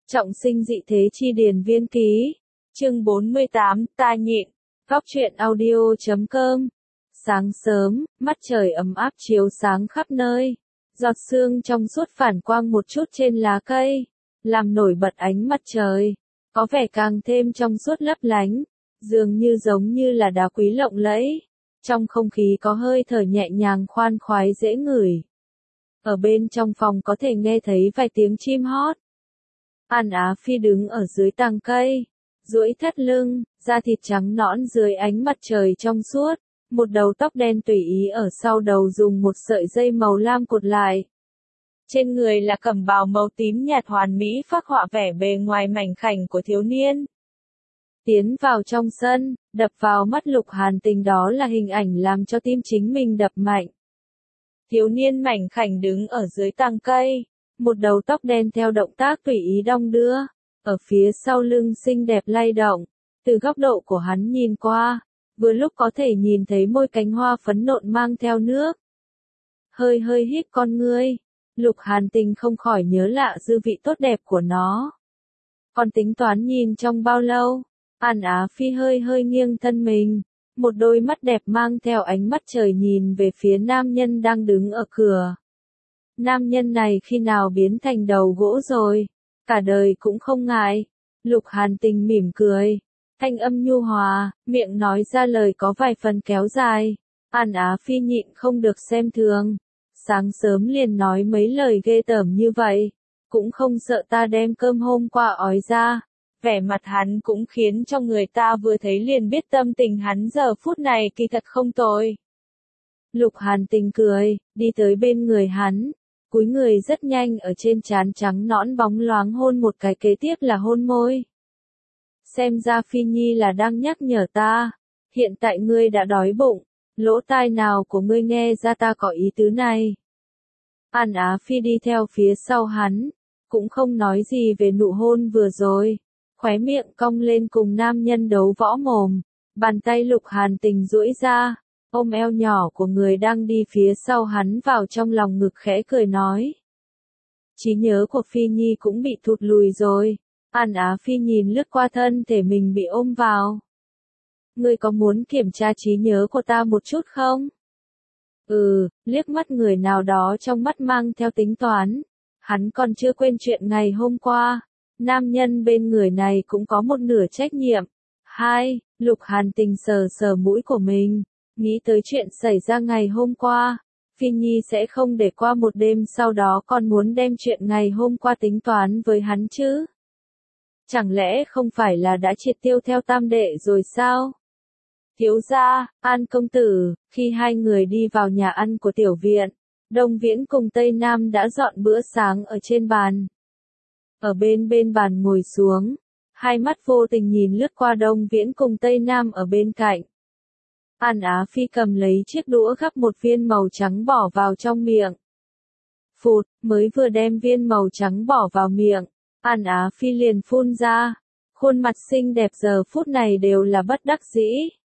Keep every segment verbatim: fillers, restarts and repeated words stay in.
Trọng sinh dị thế chi điền viên ký. Chương bốn mươi tám, ta nhịn. Góc truyện audio chấm com. Sáng sớm, mắt trời ấm áp chiếu sáng khắp nơi. Giọt sương trong suốt phản quang một chút trên lá cây, làm nổi bật ánh mặt trời, có vẻ càng thêm trong suốt lấp lánh, dường như giống như là đá quý lộng lẫy. Trong không khí có hơi thở nhẹ nhàng khoan khoái dễ ngửi. Ở bên trong phòng có thể nghe thấy vài tiếng chim hót. An Á Phi đứng ở dưới tàng cây, duỗi thắt lưng, da thịt trắng nõn dưới ánh mặt trời trong suốt, một đầu tóc đen tùy ý ở sau đầu dùng một sợi dây màu lam cột lại. Trên người là cẩm bào màu tím nhạt hoàn mỹ phác họa vẻ bề ngoài mảnh khảnh của thiếu niên. Tiến vào trong sân, đập vào mắt Lục Hàn Tình đó là hình ảnh làm cho tim chính mình đập mạnh. Thiếu niên mảnh khảnh đứng ở dưới tàng cây, một đầu tóc đen theo động tác tùy ý đong đưa, ở phía sau lưng xinh đẹp lay động. Từ góc độ của hắn nhìn qua, vừa lúc có thể nhìn thấy môi cánh hoa phấn nộn mang theo nước. Hơi hơi hít con ngươi, Lục Hàn Tình không khỏi nhớ lạ dư vị tốt đẹp của nó. Còn tính toán nhìn trong bao lâu, An Á Phi hơi hơi nghiêng thân mình, một đôi mắt đẹp mang theo ánh mắt trời nhìn về phía nam nhân đang đứng ở cửa. Nam nhân này khi nào biến thành đầu gỗ rồi, cả đời cũng không ngại. Lục Hàn Tình mỉm cười, thanh âm nhu hòa, miệng nói ra lời có vài phần kéo dài. An Á Phi nhịn không được xem thường, sáng sớm liền nói mấy lời ghê tởm như vậy, cũng không sợ ta đem cơm hôm qua ói ra. Vẻ mặt hắn cũng khiến cho người ta vừa thấy liền biết tâm tình hắn giờ phút này kỳ thật không tồi. Lục Hàn Tình cười, đi tới bên người hắn, cúi người rất nhanh ở trên trán trắng nõn bóng loáng hôn một cái, kế tiếp là hôn môi. Xem ra Phi Nhi là đang nhắc nhở ta, hiện tại ngươi đã đói bụng, lỗ tai nào của ngươi nghe ra ta có ý tứ này. An Á Phi đi theo phía sau hắn, cũng không nói gì về nụ hôn vừa rồi, khóe miệng cong lên cùng nam nhân đấu võ mồm, bàn tay Lục Hàn Tình duỗi ra, ôm eo nhỏ của người đang đi phía sau hắn vào trong lòng ngực khẽ cười nói. Trí nhớ của Phi Nhi cũng bị thụt lùi rồi. An Á Phi nhìn lướt qua thân thể mình bị ôm vào. Ngươi có muốn kiểm tra trí nhớ của ta một chút không? Ừ, liếc mắt người nào đó trong mắt mang theo tính toán. Hắn còn chưa quên chuyện ngày hôm qua. Nam nhân bên người này cũng có một nửa trách nhiệm. Hai, Lục Hàn Tình sờ sờ mũi của mình, nghĩ tới chuyện xảy ra ngày hôm qua. Phi Nhi sẽ không để qua một đêm sau đó còn muốn đem chuyện ngày hôm qua tính toán với hắn chứ? Chẳng lẽ không phải là đã triệt tiêu theo tam đệ rồi sao? Thiếu gia, An công tử, khi hai người đi vào nhà ăn của tiểu viện, Đông Viễn cùng Tây Nam đã dọn bữa sáng ở trên bàn. Ở bên bên bàn ngồi xuống, hai mắt vô tình nhìn lướt qua Đông Viễn cùng Tây Nam ở bên cạnh. An Á Phi cầm lấy chiếc đũa gắp một viên màu trắng bỏ vào trong miệng. Phụt, mới vừa đem viên màu trắng bỏ vào miệng, An Á Phi liền phun ra, khuôn mặt xinh đẹp giờ phút này đều là bất đắc dĩ.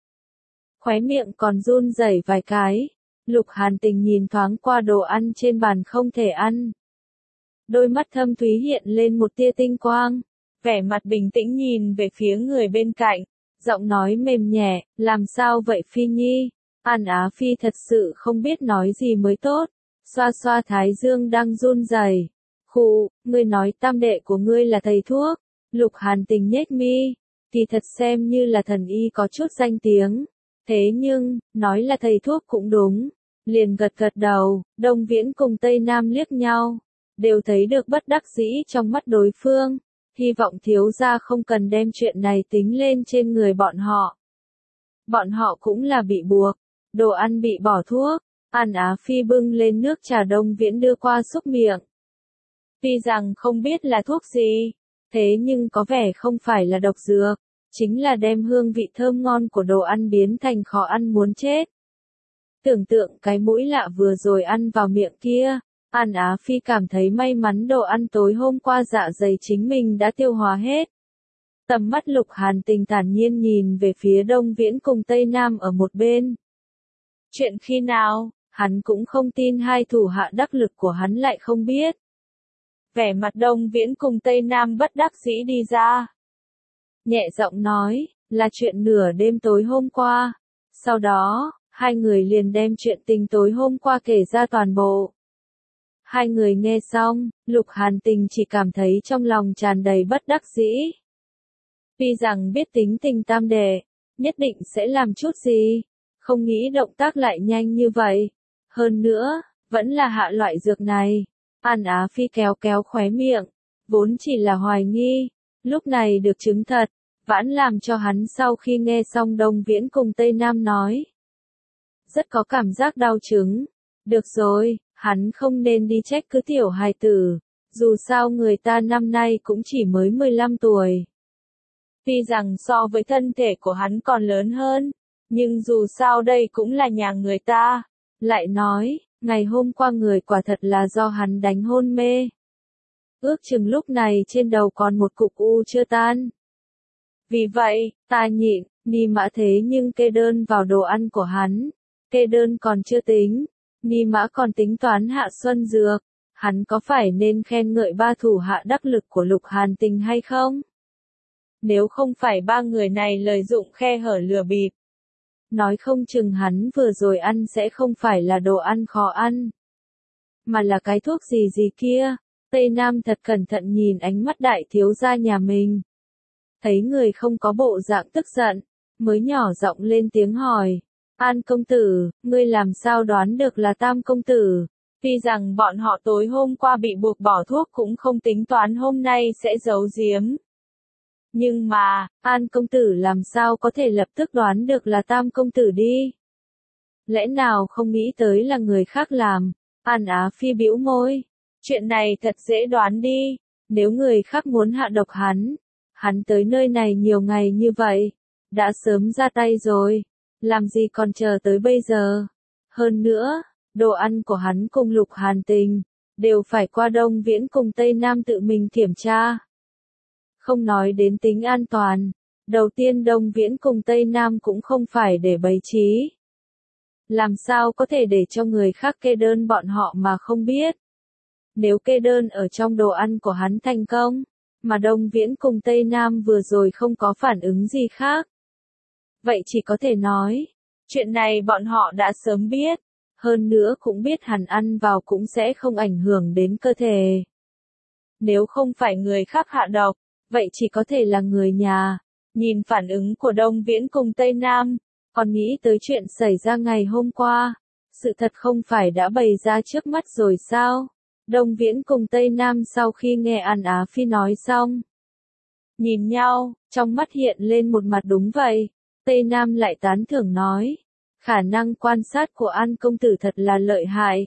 Khóe miệng còn run rẩy vài cái, Lục Hàn Tình nhìn thoáng qua đồ ăn trên bàn không thể ăn. Đôi mắt thâm thúy hiện lên một tia tinh quang, vẻ mặt bình tĩnh nhìn về phía người bên cạnh, giọng nói mềm nhẹ, làm sao vậy Phi Nhi? An Á Phi thật sự không biết nói gì mới tốt, xoa xoa thái dương đang run rẩy. Khụ, ngươi nói tam đệ của ngươi là thầy thuốc. Lục Hàn Tình nhếch mi, kỳ thật xem như là thần y có chút danh tiếng. Thế nhưng, nói là thầy thuốc cũng đúng. Liền gật gật đầu, Đông Viễn cùng Tây Nam liếc nhau, đều thấy được bất đắc dĩ trong mắt đối phương. Hy vọng thiếu gia không cần đem chuyện này tính lên trên người bọn họ. Bọn họ cũng là bị buộc, đồ ăn bị bỏ thuốc. An Á Phi bưng lên nước trà Đông Viễn đưa qua xúc miệng. Tuy rằng không biết là thuốc gì, thế nhưng có vẻ không phải là độc dược, chính là đem hương vị thơm ngon của đồ ăn biến thành khó ăn muốn chết. Tưởng tượng cái mũi lạ vừa rồi ăn vào miệng kia, An Á Phi cảm thấy may mắn đồ ăn tối hôm qua dạ dày chính mình đã tiêu hóa hết. Tầm mắt Lục Hàn Tình thản nhiên nhìn về phía Đông Viễn cùng Tây Nam ở một bên. Chuyện khi nào, hắn cũng không tin hai thủ hạ đắc lực của hắn lại không biết. vẻ mặt Đông Viễn cùng Tây Nam bất đắc dĩ đi ra. Nhẹ giọng nói, là chuyện nửa đêm tối hôm qua. Sau đó, hai người liền đem chuyện tình tối hôm qua kể ra toàn bộ. Hai người nghe xong, Lục Hàn Tình chỉ cảm thấy trong lòng tràn đầy bất đắc dĩ. Tuy rằng biết tính tình tam đệ, nhất định sẽ làm chút gì, không nghĩ động tác lại nhanh như vậy. Hơn nữa, vẫn là hạ loại dược này. An Á Phi kéo kéo khóe miệng, vốn chỉ là hoài nghi, lúc này được chứng thật, vãn làm cho hắn sau khi nghe xong Đông Viễn cùng Tây Nam nói. Rất có cảm giác đau chứng. Được rồi, hắn không nên đi trách cứ tiểu hài tử, dù sao người ta năm nay cũng chỉ mới mười lăm tuổi. Tuy rằng so với thân thể của hắn còn lớn hơn, nhưng dù sao đây cũng là nhà người ta. Lại nói, ngày hôm qua người quả thật là do hắn đánh hôn mê. Ước chừng lúc này trên đầu còn một cục u chưa tan. Vì vậy, ta nhịn, Ni Mã thế nhưng kê đơn vào đồ ăn của hắn. Kê đơn còn chưa tính, Ni Mã còn tính toán hạ xuân dược. Hắn có phải nên khen ngợi ba thủ hạ đắc lực của Lục Hàn Tình hay không? Nếu không phải ba người này lợi dụng khe hở lừa bịp, nói không chừng hắn vừa rồi ăn sẽ không phải là đồ ăn khó ăn, mà là cái thuốc gì gì kia. Tây Nam thật cẩn thận nhìn ánh mắt đại thiếu gia nhà mình. Thấy người không có bộ dạng tức giận, mới nhỏ giọng lên tiếng hỏi. An công tử, ngươi làm sao đoán được là Tam công tử? Tuy rằng bọn họ tối hôm qua bị buộc bỏ thuốc cũng không tính toán hôm nay sẽ giấu giếm. Nhưng mà, An công tử làm sao có thể lập tức đoán được là Tam công tử đi? Lẽ nào không nghĩ tới là người khác làm? An Á Phi bĩu môi. Chuyện này thật dễ đoán đi. Nếu người khác muốn hạ độc hắn, hắn tới nơi này nhiều ngày như vậy, đã sớm ra tay rồi. Làm gì còn chờ tới bây giờ? Hơn nữa, đồ ăn của hắn cùng Lục Hàn Tình, đều phải qua Đông Viễn cùng Tây Nam tự mình kiểm tra. Không nói đến tính an toàn, đầu tiên Đông Viễn cùng Tây Nam cũng không phải để bày trí. Làm sao có thể để cho người khác kê đơn bọn họ mà không biết? Nếu kê đơn ở trong đồ ăn của hắn thành công, mà Đông Viễn cùng Tây Nam vừa rồi không có phản ứng gì khác, vậy chỉ có thể nói, chuyện này bọn họ đã sớm biết, hơn nữa cũng biết hắn ăn vào cũng sẽ không ảnh hưởng đến cơ thể. Nếu không phải người khác hạ độc, vậy chỉ có thể là người nhà. Nhìn phản ứng của Đông Viễn cùng Tây Nam, còn nghĩ tới chuyện xảy ra ngày hôm qua, sự thật không phải đã bày ra trước mắt rồi sao? Đông Viễn cùng Tây Nam sau khi nghe An Á Phi nói xong, nhìn nhau, trong mắt hiện lên một mặt đúng vậy. Tây Nam lại tán thưởng nói, khả năng quan sát của An công tử thật là lợi hại.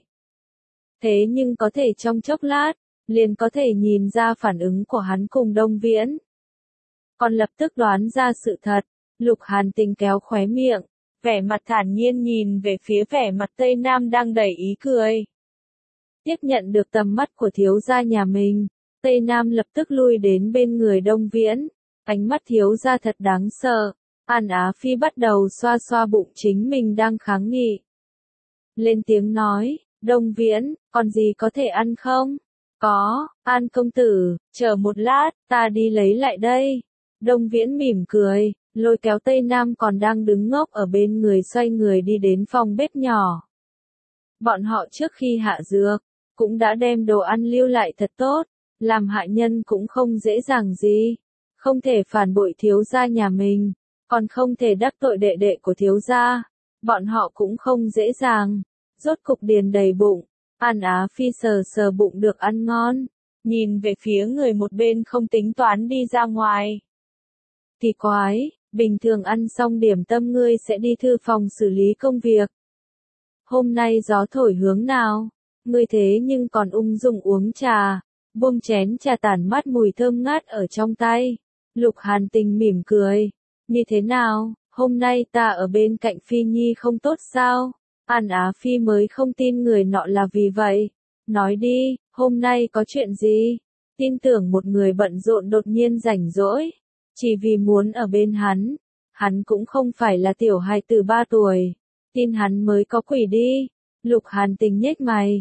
Thế nhưng có thể trong chốc lát, liền có thể nhìn ra phản ứng của hắn cùng Đông Viễn. Còn lập tức đoán ra sự thật. Lục Hàn Tình kéo khóe miệng, vẻ mặt thản nhiên nhìn về phía vẻ mặt Tây Nam đang đầy ý cười. Tiếp nhận được tầm mắt của thiếu gia nhà mình, Tây Nam lập tức lui đến bên người Đông Viễn. Ánh mắt thiếu gia thật đáng sợ. An Á Phi bắt đầu xoa xoa bụng chính mình đang kháng nghị. Lên tiếng nói, Đông Viễn, còn gì có thể ăn không? Có, An công tử, chờ một lát, ta đi lấy lại đây. Đông Viễn mỉm cười, lôi kéo Tây Nam còn đang đứng ngốc ở bên người xoay người đi đến phòng bếp nhỏ. Bọn họ trước khi hạ dược, cũng đã đem đồ ăn lưu lại thật tốt, làm hạ nhân cũng không dễ dàng gì. Không thể phản bội thiếu gia nhà mình, còn không thể đắc tội đệ đệ của thiếu gia. Bọn họ cũng không dễ dàng, rốt cục điền đầy bụng. An Á Phi sờ sờ bụng được ăn ngon, nhìn về phía người một bên không tính toán đi ra ngoài. Kỳ quái, bình thường ăn xong điểm tâm ngươi sẽ đi thư phòng xử lý công việc. Hôm nay gió thổi hướng nào, ngươi thế nhưng còn ung dung uống trà, buông chén trà tản mát mùi thơm ngát ở trong tay. Lục Hàn Tình mỉm cười, như thế nào, hôm nay ta ở bên cạnh Phi Nhi không tốt sao? An Á Phi mới không tin người nọ là vì vậy. Nói đi, hôm nay có chuyện gì? Tin tưởng một người bận rộn đột nhiên rảnh rỗi, chỉ vì muốn ở bên hắn. Hắn cũng không phải là tiểu hài tử ba tuổi, tin hắn mới có quỷ đi. Lục Hàn Tình nhếch mày,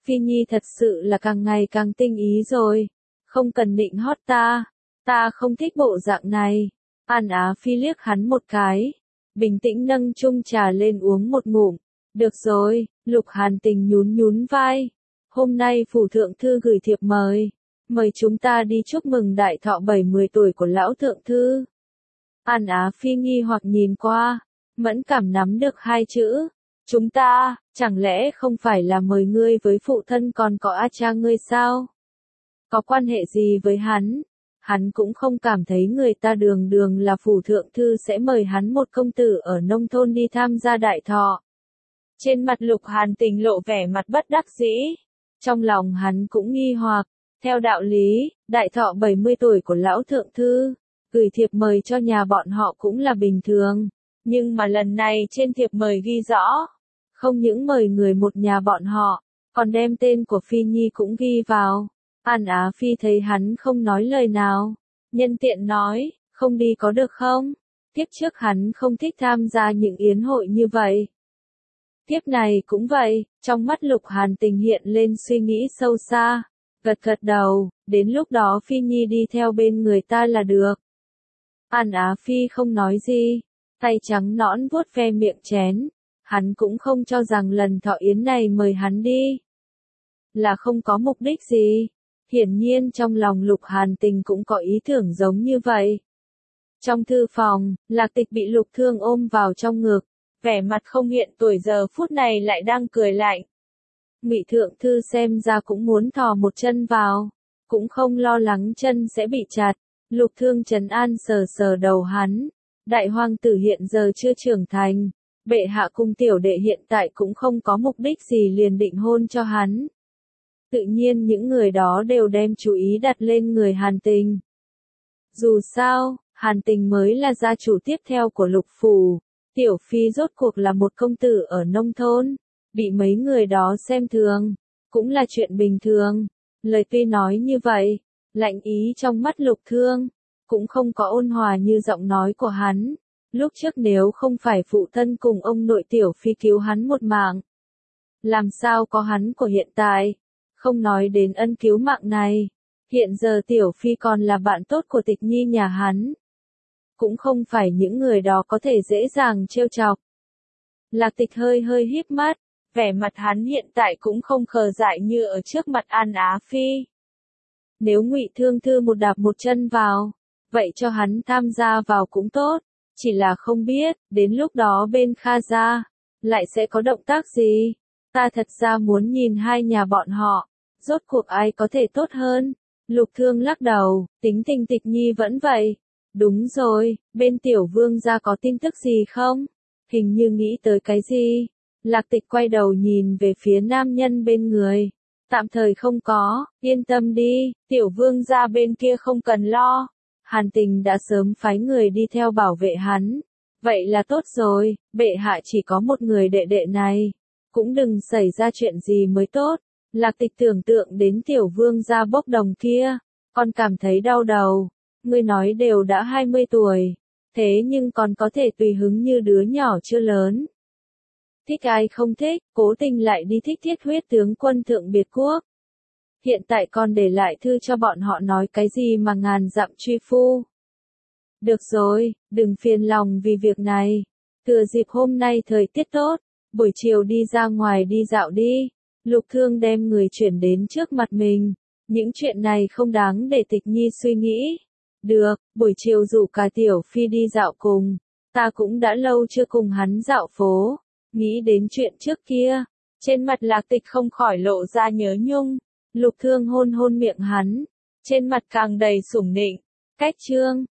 Phi Nhi thật sự là càng ngày càng tinh ý rồi. Không cần nịnh hót ta. Ta không thích bộ dạng này. An Á Phi liếc hắn một cái. Bình tĩnh nâng chung trà lên uống một ngụm. Được rồi, Lục Hàn Tình nhún nhún vai. Hôm nay phủ thượng thư gửi thiệp mời. Mời chúng ta đi chúc mừng đại thọ bảy mươi tuổi của lão thượng thư. An Á Phi nghi hoặc nhìn qua. Mẫn cảm nắm được hai chữ. Chúng ta, chẳng lẽ không phải là mời ngươi với phụ thân còn có A cha ngươi sao? Có quan hệ gì với hắn? Hắn cũng không cảm thấy người ta đường đường là phủ thượng thư sẽ mời hắn một công tử ở nông thôn đi tham gia đại thọ. Trên mặt Lục Hàn Tình lộ vẻ mặt bất đắc dĩ. Trong lòng hắn cũng nghi hoặc. Theo đạo lý, đại thọ bảy mươi tuổi của lão thượng thư, gửi thiệp mời cho nhà bọn họ cũng là bình thường. Nhưng mà lần này trên thiệp mời ghi rõ. Không những mời người một nhà bọn họ, còn đem tên của Phi Nhi cũng ghi vào. An Á Phi thấy hắn không nói lời nào. Nhân tiện nói, không đi có được không? Tiếp trước hắn không thích tham gia những yến hội như vậy. Tiếp này cũng vậy, trong mắt Lục Hàn Tình hiện lên suy nghĩ sâu xa. Gật gật đầu, đến lúc đó Phi Nhi đi theo bên người ta là được. An Á Phi không nói gì, tay trắng nõn vuốt ve miệng chén. Hắn cũng không cho rằng lần thọ yến này mời hắn đi là không có mục đích gì. Hiển nhiên trong lòng Lục Hàn Tình cũng có ý tưởng giống như vậy. Trong thư phòng, Lạc Tịch bị Lục Thương ôm vào trong ngực, vẻ mặt không hiện tuổi giờ phút này lại đang cười lạnh. Ngụy thượng thư xem ra cũng muốn thò một chân vào, cũng không lo lắng chân sẽ bị chặt. Lục Thương trấn an sờ sờ đầu hắn. Đại hoàng tử hiện giờ chưa trưởng thành. Bệ hạ cung tiểu đệ hiện tại cũng không có mục đích gì liền định hôn cho hắn. Tự nhiên những người đó đều đem chú ý đặt lên người Hàn Tình. Dù sao, Hàn Tình mới là gia chủ tiếp theo của Lục phủ. Tiểu Phi rốt cuộc là một công tử ở nông thôn. Bị mấy người đó xem thường. Cũng là chuyện bình thường. Lời tuy nói như vậy, lạnh ý trong mắt Lục Thương. Cũng không có ôn hòa như giọng nói của hắn. Lúc trước nếu không phải phụ thân cùng ông nội Tiểu Phi cứu hắn một mạng. Làm sao có hắn của hiện tại. Không nói đến ân cứu mạng này. Hiện giờ Tiểu Phi còn là bạn tốt của Tịch Nhi nhà hắn. Cũng không phải những người đó có thể dễ dàng trêu chọc. Lạc Tịch hơi hơi híp mắt. Vẻ mặt hắn hiện tại cũng không khờ dại như ở trước mặt An Á Phi. Nếu Ngụy Thương Thư một đạp một chân vào, vậy cho hắn tham gia vào cũng tốt. Chỉ là không biết, đến lúc đó bên Kha gia, lại sẽ có động tác gì. Ta thật ra muốn nhìn hai nhà bọn họ, rốt cuộc ai có thể tốt hơn. Lục Thương lắc đầu, tính tình Tịch Nhi vẫn vậy. Đúng rồi, bên Tiểu Vương gia có tin tức gì không? Hình như nghĩ tới cái gì? Lạc Tịch quay đầu nhìn về phía nam nhân bên người. Tạm thời không có, yên tâm đi, Tiểu Vương gia bên kia không cần lo. Hàn Tình đã sớm phái người đi theo bảo vệ hắn. Vậy là tốt rồi, bệ hạ chỉ có một người đệ đệ này. Cũng đừng xảy ra chuyện gì mới tốt. Lạc Tịch tưởng tượng đến Tiểu Vương gia bốc đồng kia. Còn cảm thấy đau đầu. Ngươi nói đều đã hai mươi tuổi. Thế nhưng còn có thể tùy hứng như đứa nhỏ chưa lớn. Thích ai không thích, cố tình lại đi thích Thiết Huyết tướng quân thượng biệt quốc. Hiện tại còn để lại thư cho bọn họ nói cái gì mà ngàn dặm truy phu. Được rồi, đừng phiền lòng vì việc này. Thừa dịp hôm nay thời tiết tốt, buổi chiều đi ra ngoài đi dạo đi. Lục Thương đem người chuyển đến trước mặt mình. Những chuyện này không đáng để Tịch Nhi suy nghĩ. Được, buổi chiều rủ cả Tiểu Phi đi dạo cùng. Ta cũng đã lâu chưa cùng hắn dạo phố. Nghĩ đến chuyện trước kia. Trên mặt Lạc Tịch không khỏi lộ ra nhớ nhung. Lục Thương hôn hôn miệng hắn. Trên mặt càng đầy sủng nịnh. Cách chương.